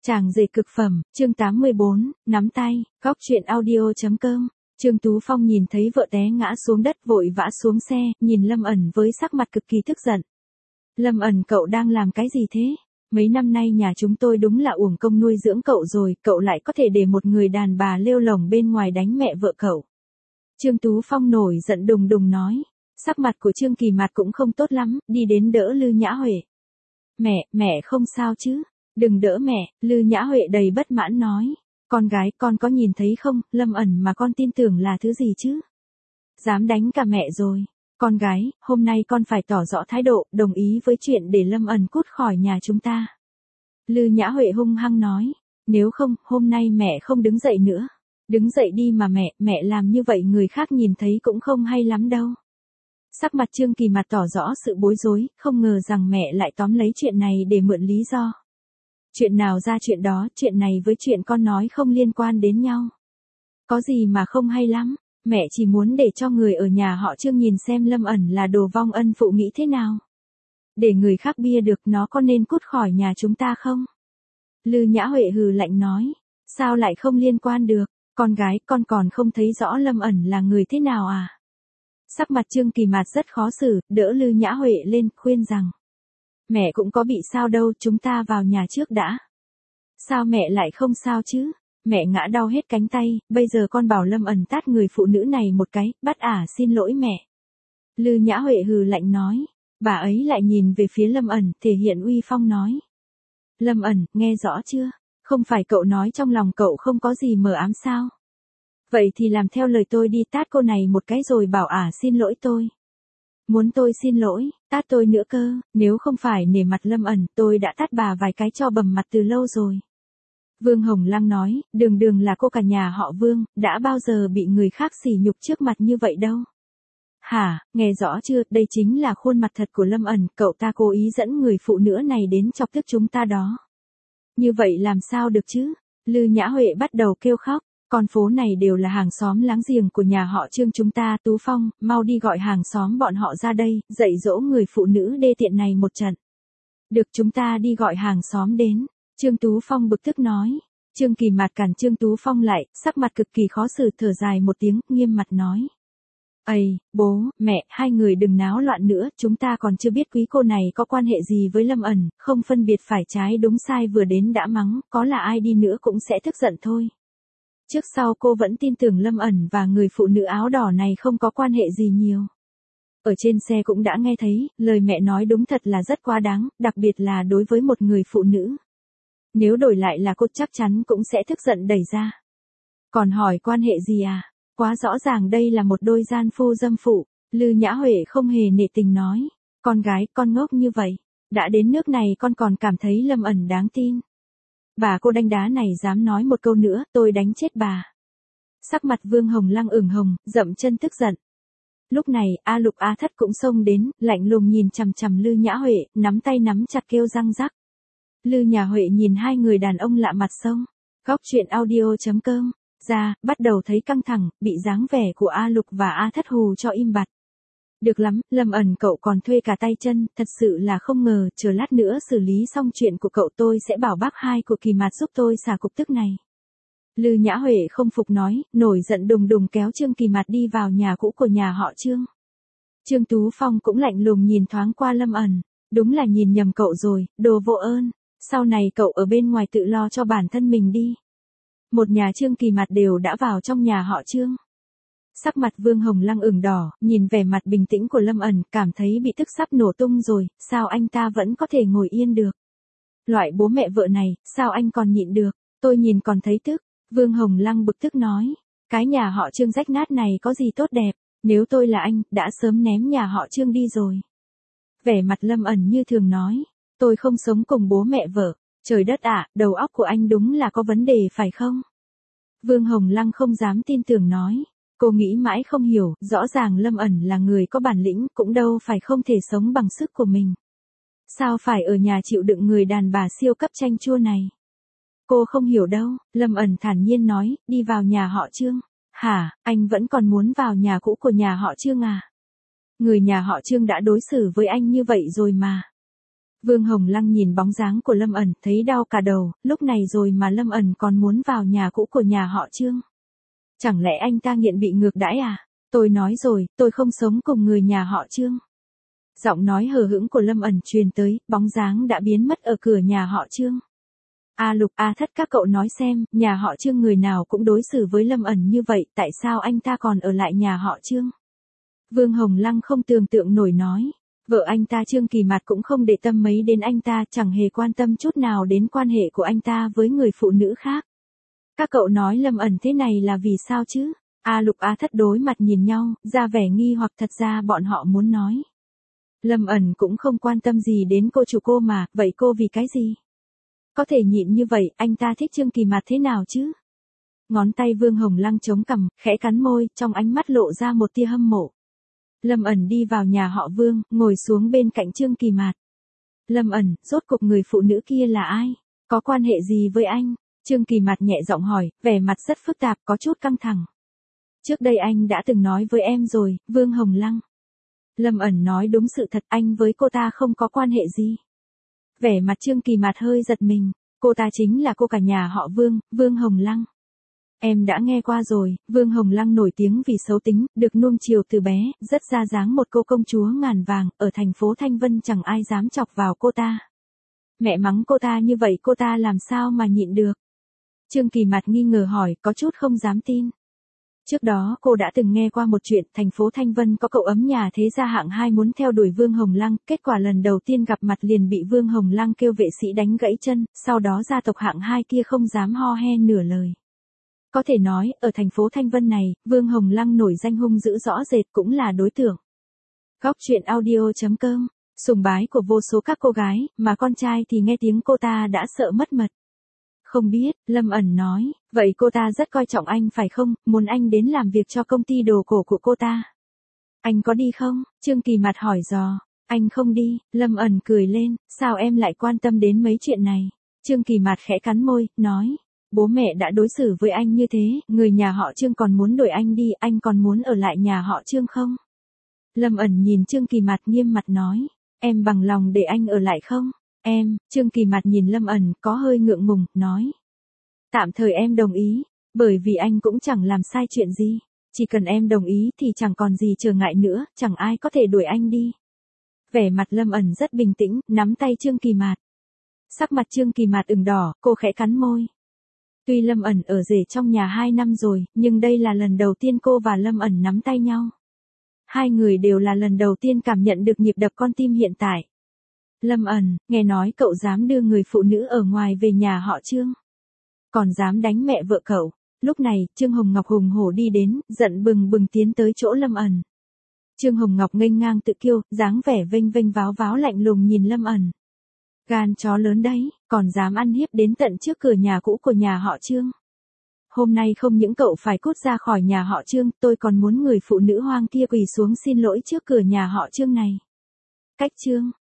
Chàng rể cực phẩm, chương 84, nắm tay, góc truyện audio.com. Trương Tú Phong nhìn thấy vợ té ngã xuống đất vội vã xuống xe, nhìn Lâm ẩn với sắc mặt cực kỳ tức giận. Lâm ẩn, cậu đang làm cái gì thế? Mấy năm nay nhà chúng tôi đúng là uổng công nuôi dưỡng cậu rồi, cậu lại có thể để một người đàn bà lêu lổng bên ngoài đánh mẹ vợ cậu. Trương Tú Phong nổi giận đùng đùng nói. Sắc mặt của Trương Kỳ Mạt cũng không tốt lắm, đi đến đỡ Lư Nhã Huệ. Mẹ không sao chứ? Đừng đỡ mẹ, Lư Nhã Huệ đầy bất mãn nói. Con gái, con có nhìn thấy không, Lâm ẩn mà con tin tưởng là thứ gì chứ? Dám đánh cả mẹ rồi. Con gái, hôm nay con phải tỏ rõ thái độ, đồng ý với chuyện để Lâm ẩn cút khỏi nhà chúng ta. Lư Nhã Huệ hung hăng nói. Nếu không, hôm nay mẹ không đứng dậy nữa. Đứng dậy đi mà mẹ làm như vậy người khác nhìn thấy cũng không hay lắm đâu. Sắc mặt Trương Kỳ Mạt tỏ rõ sự bối rối, không ngờ rằng mẹ lại tóm lấy chuyện này để mượn lý do. Chuyện nào ra chuyện đó, chuyện này với chuyện con nói không liên quan đến nhau. Có gì mà không hay lắm, mẹ chỉ muốn để cho người ở nhà họ Trương nhìn xem Lâm ẩn là đồ vong ân phụ nghĩ thế nào. Để người khác bia được nó có nên cút khỏi nhà chúng ta không? Lư Nhã Huệ hừ lạnh nói, sao lại không liên quan được, con gái con còn không thấy rõ Lâm ẩn là người thế nào à? Sắc mặt Trương Kỳ Mạt rất khó xử, đỡ Lư Nhã Huệ lên, khuyên rằng. Mẹ cũng có bị sao đâu, chúng ta vào nhà trước đã. Sao mẹ lại không sao chứ? Mẹ ngã đau hết cánh tay, bây giờ con bảo Lâm ẩn tát người phụ nữ này một cái, bắt ả xin lỗi mẹ. Lư Nhã Huệ hừ lạnh nói. Bà ấy lại nhìn về phía Lâm ẩn, thể hiện uy phong nói. Lâm ẩn, nghe rõ chưa? Không phải cậu nói trong lòng cậu không có gì mờ ám sao? Vậy thì làm theo lời tôi đi, tát cô này một cái rồi bảo ả xin lỗi tôi. Muốn tôi xin lỗi, tát tôi nữa cơ, nếu không phải nể mặt Lâm ẩn, tôi đã tát bà vài cái cho bầm mặt từ lâu rồi. Vương Hồng Lăng nói, đường là cô cả nhà họ Vương, đã bao giờ bị người khác sỉ nhục trước mặt như vậy đâu. Hả, nghe rõ chưa, đây chính là khuôn mặt thật của Lâm ẩn, cậu ta cố ý dẫn người phụ nữ này đến chọc tức chúng ta đó. Như vậy làm sao được chứ? Lư Nhã Huệ bắt đầu kêu khóc. Con phố này đều là hàng xóm láng giềng của nhà họ Trương chúng ta. Tú Phong, mau đi gọi hàng xóm bọn họ ra đây, dạy dỗ người phụ nữ đê tiện này một trận. Được, chúng ta đi gọi hàng xóm đến. Trương Tú Phong bực tức nói. Trương Kỳ Mạt cản Trương Tú Phong lại, sắc mặt cực kỳ khó xử, thở dài một tiếng, nghiêm mặt nói. Ây, bố, mẹ, hai người đừng náo loạn nữa, chúng ta còn chưa biết quý cô này có quan hệ gì với Lâm ẩn, không phân biệt phải trái đúng sai, vừa đến đã mắng, có là ai đi nữa cũng sẽ tức giận thôi. Trước sau cô vẫn tin tưởng Lâm ẩn và người phụ nữ áo đỏ này không có quan hệ gì nhiều. Ở trên xe cũng đã nghe thấy, lời mẹ nói đúng thật là rất quá đáng, đặc biệt là đối với một người phụ nữ. Nếu đổi lại là cô chắc chắn cũng sẽ tức giận đẩy ra. Còn hỏi quan hệ gì à? Quá rõ ràng đây là một đôi gian phu dâm phụ. Lư Nhã Huệ không hề nể tình nói. Con gái, con ngốc như vậy. Đã đến nước này con còn cảm thấy Lâm ẩn đáng tin. Bà cô đanh đá này dám nói một câu nữa, tôi đánh chết bà. Sắc mặt Vương Hồng Lăng ửng hồng, dậm chân tức giận. Lúc này, A Lục A Thất cũng xông đến, lạnh lùng nhìn chằm chằm Lư Nhã Huệ, nắm tay nắm chặt kêu răng rắc. Lư Nhã Huệ nhìn hai người đàn ông lạ mặt xông. Góc truyện audio.com. Ra, bắt đầu thấy căng thẳng, bị dáng vẻ của A Lục và A Thất hù cho im bặt. Được lắm, Lâm ẩn cậu còn thuê cả tay chân, thật sự là không ngờ, chờ lát nữa xử lý xong chuyện của cậu tôi sẽ bảo bác hai của Kỳ Mạt giúp tôi xả cục tức này. Lư Nhã Huệ không phục nói, nổi giận đùng đùng kéo Trương Kỳ Mạt đi vào nhà cũ của nhà họ Trương. Trương Tú Phong cũng lạnh lùng nhìn thoáng qua Lâm ẩn, đúng là nhìn nhầm cậu rồi, đồ vô ơn, sau này cậu ở bên ngoài tự lo cho bản thân mình đi. Một nhà Trương Kỳ Mạt đều đã vào trong nhà họ Trương. Sắc mặt Vương Hồng Lăng ửng đỏ, nhìn vẻ mặt bình tĩnh của Lâm ẩn, cảm thấy bị tức sắp nổ tung rồi, sao anh ta vẫn có thể ngồi yên được. Loại bố mẹ vợ này, sao anh còn nhịn được, tôi nhìn còn thấy tức. Vương Hồng Lăng bực tức nói, cái nhà họ Trương rách nát này có gì tốt đẹp, nếu tôi là anh, đã sớm ném nhà họ Trương đi rồi. Vẻ mặt Lâm ẩn như thường nói, tôi không sống cùng bố mẹ vợ. Trời đất ạ, đầu óc của anh đúng là có vấn đề phải không? Vương Hồng Lăng không dám tin tưởng nói. Cô nghĩ mãi không hiểu, rõ ràng Lâm ẩn là người có bản lĩnh, cũng đâu phải không thể sống bằng sức của mình. Sao phải ở nhà chịu đựng người đàn bà siêu cấp chanh chua này? Cô không hiểu đâu, Lâm ẩn thản nhiên nói, đi vào nhà họ Trương. Hả, anh vẫn còn muốn vào nhà cũ của nhà họ Trương à? Người nhà họ Trương đã đối xử với anh như vậy rồi mà. Vương Hồng Lăng nhìn bóng dáng của Lâm ẩn, thấy đau cả đầu, lúc này rồi mà Lâm ẩn còn muốn vào nhà cũ của nhà họ Trương. Chẳng lẽ anh ta nghiện bị ngược đãi à? Tôi nói rồi, tôi không sống cùng người nhà họ Trương. Giọng nói hờ hững của Lâm ẩn truyền tới, bóng dáng đã biến mất ở cửa nhà họ Trương. A Lục, A Thất, các cậu nói xem, nhà họ Trương người nào cũng đối xử với Lâm ẩn như vậy, tại sao anh ta còn ở lại nhà họ Trương? Vương Hồng Lăng không tưởng tượng nổi nói. Vợ anh ta Trương Kỳ Mạt cũng không để tâm mấy đến anh ta, chẳng hề quan tâm chút nào đến quan hệ của anh ta với người phụ nữ khác. Các cậu nói Lâm ẩn thế này là vì sao chứ? A Lục, A Thất đối mặt nhìn nhau, ra vẻ nghi hoặc, thật ra bọn họ muốn nói. Lâm ẩn cũng không quan tâm gì đến cô chủ cô mà, vậy cô vì cái gì? Có thể nhịn như vậy, anh ta thích Trương Kỳ Mạt thế nào chứ? Ngón tay Vương Hồng Lăng chống cằm, khẽ cắn môi, trong ánh mắt lộ ra một tia hâm mộ. Lâm ẩn đi vào nhà họ Vương, ngồi xuống bên cạnh Trương Kỳ Mạt. Lâm ẩn, rốt cuộc người phụ nữ kia là ai? Có quan hệ gì với anh? Trương Kỳ Mạt nhẹ giọng hỏi, vẻ mặt rất phức tạp, có chút căng thẳng. Trước đây anh đã từng nói với em rồi, Vương Hồng Lăng. Lâm ẩn nói đúng sự thật, anh với cô ta không có quan hệ gì. Vẻ mặt Trương Kỳ Mạt hơi giật mình, cô ta chính là cô cả nhà họ Vương, Vương Hồng Lăng. Em đã nghe qua rồi, Vương Hồng Lăng nổi tiếng vì xấu tính, được nuông chiều từ bé, rất ra dáng một cô công chúa ngàn vàng, ở thành phố Thanh Vân chẳng ai dám chọc vào cô ta. Mẹ mắng cô ta như vậy cô ta làm sao mà nhịn được? Trương Kỳ Mạt nghi ngờ hỏi, có chút không dám tin. Trước đó cô đã từng nghe qua một chuyện, thành phố Thanh Vân có cậu ấm nhà thế gia hạng 2 muốn theo đuổi Vương Hồng Lăng, kết quả lần đầu tiên gặp mặt liền bị Vương Hồng Lăng kêu vệ sĩ đánh gãy chân, sau đó gia tộc hạng 2 kia không dám ho he nửa lời. Có thể nói, ở thành phố Thanh Vân này, Vương Hồng Lăng nổi danh hung dữ rõ rệt cũng là đối tượng. Góc truyện audio.com, sùng bái của vô số các cô gái, mà con trai thì nghe tiếng cô ta đã sợ mất mật. Không biết, Lâm ẩn nói, vậy cô ta rất coi trọng anh phải không, muốn anh đến làm việc cho công ty đồ cổ của cô ta. Anh có đi không? Trương Kỳ Mạt hỏi dò. Anh không đi, Lâm ẩn cười lên, sao em lại quan tâm đến mấy chuyện này? Trương Kỳ Mạt khẽ cắn môi, nói. Bố mẹ đã đối xử với anh như thế, người nhà họ Trương còn muốn đuổi anh đi, anh còn muốn ở lại nhà họ Trương không? Lâm ẩn nhìn Trương Kỳ Mạt nghiêm mặt nói, em bằng lòng để anh ở lại không? Em, Trương Kỳ Mạt nhìn Lâm ẩn có hơi ngượng ngùng, nói. Tạm thời em đồng ý, bởi vì anh cũng chẳng làm sai chuyện gì, chỉ cần em đồng ý thì chẳng còn gì trở ngại nữa, chẳng ai có thể đuổi anh đi. Vẻ mặt Lâm ẩn rất bình tĩnh, nắm tay Trương Kỳ Mạt. Sắc mặt Trương Kỳ Mạt ửng đỏ, cô khẽ cắn môi. Tuy Lâm ẩn ở rể trong nhà 2 năm rồi, nhưng đây là lần đầu tiên cô và Lâm ẩn nắm tay nhau. Hai người đều là lần đầu tiên cảm nhận được nhịp đập con tim hiện tại. Lâm ẩn, nghe nói cậu dám đưa người phụ nữ ở ngoài về nhà họ Trương. Còn dám đánh mẹ vợ cậu. Lúc này, Trương Hồng Ngọc hùng hổ đi đến, giận bừng bừng tiến tới chỗ Lâm ẩn. Trương Hồng Ngọc nghênh ngang tự kiêu, dáng vẻ vênh vênh váo váo lạnh lùng nhìn Lâm ẩn. Gan chó lớn đấy, còn dám ăn hiếp đến tận trước cửa nhà cũ của nhà họ Trương. Hôm nay không những cậu phải cút ra khỏi nhà họ Trương, tôi còn muốn người phụ nữ hoang kia quỳ xuống xin lỗi trước cửa nhà họ Trương này. Cách Trương,